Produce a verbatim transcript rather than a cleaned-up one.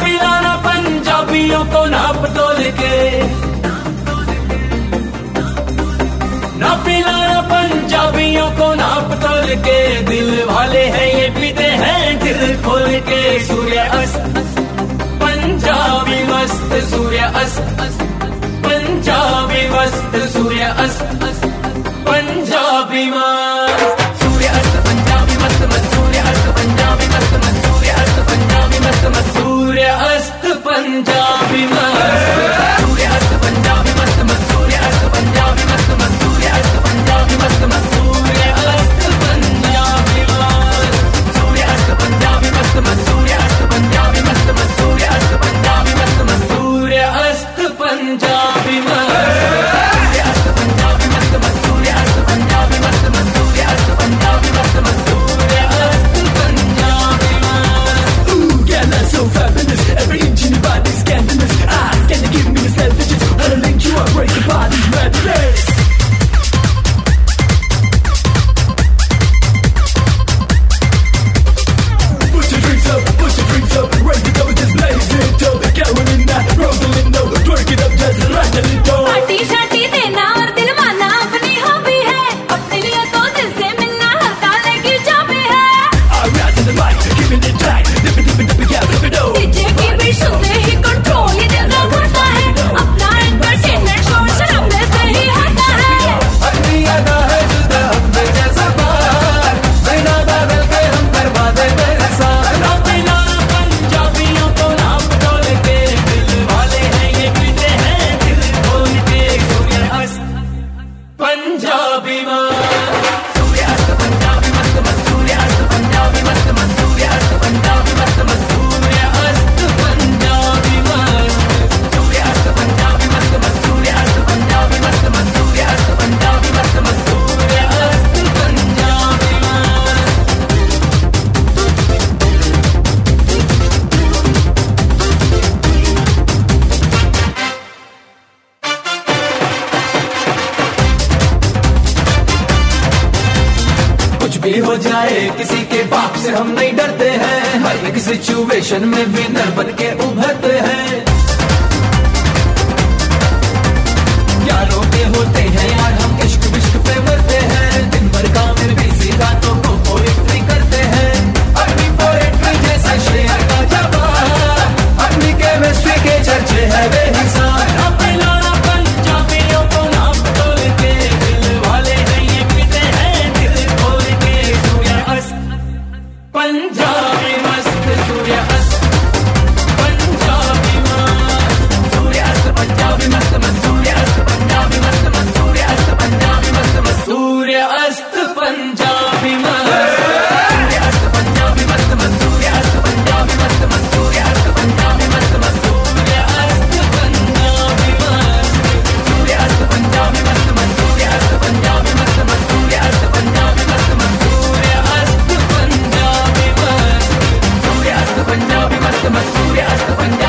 पिलाना पंजाबियों को नाप तोल के, ना पिलाना पंजाबियों को नाप तोल के। दिल वाले हैं ये पीते हैं दिल खोल के। सूर्य अस्त पंजाबी मस्त, सूर्य अस्त पंजाबी मस्त, सूर्य अस्त पंजाबी मस्त, सूर्य अस्त पंजाबी मस्त मस्त, सूर्य अस्त पंजाबी मस्त मस्त, सूर्य अस्त पंजाबी मस्त मस्त, सूर्य अस्त पंजाबी मस्त, सूर्य अस्त पंजाबी मस्त मस्त, सूर्य अस्त पंजाबी मस्त मस्त, सूर्य अस्त पंजाबी मस्त मस्त, सूर्य अस्त पंजाबी मस्त, सूर्य अस्त पंजाबी मस्त मस्त, सूर्य अस्त पंजाबी मस्त मस्त, सूर्य अस्त पंजाबी मस्त मस्त, सूर्य अस्त पंजाबी मस्त, सूर्य अस्त पंजाबी मस्त मस्त, सूर्य अस्त पंजाबी मस्त मस्त, सूर्य अस्त पंजाबी मस्त मस्त, सूर्य अस्त पंजाबी मस्त। Ooh, girl, that's so fabulous. Every inch in your body's scandalous. Ah, can you give me the self-digits? I'll link you up, break your body, madness. Put your drinks up, put your drinks up, raise it up, just blaze it up. Carolina, Rosalinda, twerk it up, just rattle it up. Party shorty देना और दिल माना अपनी hobby है, अपने लिए तो दिल से मिलना हर ताले की चाबी है। I rise to the mic, giving it tight, dip it, dip it, dip it, yeah, dip it, oh. DJ की बीट सुनते ही कंट्रोल ये दिल का बढ़ता है, अपना एंटरटेनमेंट शो शराबे से ही आता है। अपनी अदा है जुदा हमसे जैसा बार, बिना बदल के हम करवा दे मेरे साथ। ना पिलाना पंजाबियों को नाप तोल के, दिल वाले हैं ये पीते हैं दिल खोल के। सूर्य अस्त पंजाबी मस्त, सूर्य अस्त पंजाबी मस्त मस्त, सूर्य अस्त पंजाबी मस्त मस्त, सूर्य अस्त पंजाबी मस्त मस्त, सूर्य अस्त पंजाबी मस्त, सूर्य अस्त पंजाबी मस्त मस्त, सूर्य अस्त पंजाबी मस्त मस्त, सूर्य अस्त पंजाबी मस्त मस्त, सूर्य अस्त पंजाबी मस्त। कुछ भी हो जाए किसी के बाप से हम नहीं डरते हैं, हर एक सिचुएशन में विनर बन के उभरते हैं। यारों के होते हैं यार हम इश्क विश्क पे मरते हैं, दिन भर काम में बिजी रातों को पोएट्री करते हैं। अपनी पोएट्री जैसा शेर का जवाब, अपनी केमिस्ट्री के चर्चे है बेहिसाब। ना पिलाना पंजाबियों को नाप तोल के, दिल वाले हैं ये पीते हैं दिल खोल के। सूर्य अस्त पंजाबी मस्त, सूर्य अस्त पंजाबी मस्त, सूर्य अस्त पंजाबी मस्त मस्त, सूर्य अस्त पंजाबी मस्त मस्त, सूर्य अस्त पंजाबी मस्त मस्त, सूर्य अस्त पंजाबी मस्त, सूर्य अस्त पंजाबी मस्त मस्त, सूर्य अस्त पंजाबी मस्त मस्त, सूर्य अस्त पंजाबी मस्त मस्त, सूर्य अस्त पंजाबी मस्त, सूर्य अस्त पंजाबी मस्त मस्त, सूर्य अस्त पंजाबी मस्त मस्त, सूर्य अस्त पंजाबी मस्त मस्त, सूर्य अस्त पंजाबी मस्त, सूर्य अस्त पंजाबी मस्त मस्त, सूर्य अस्त पंजाबी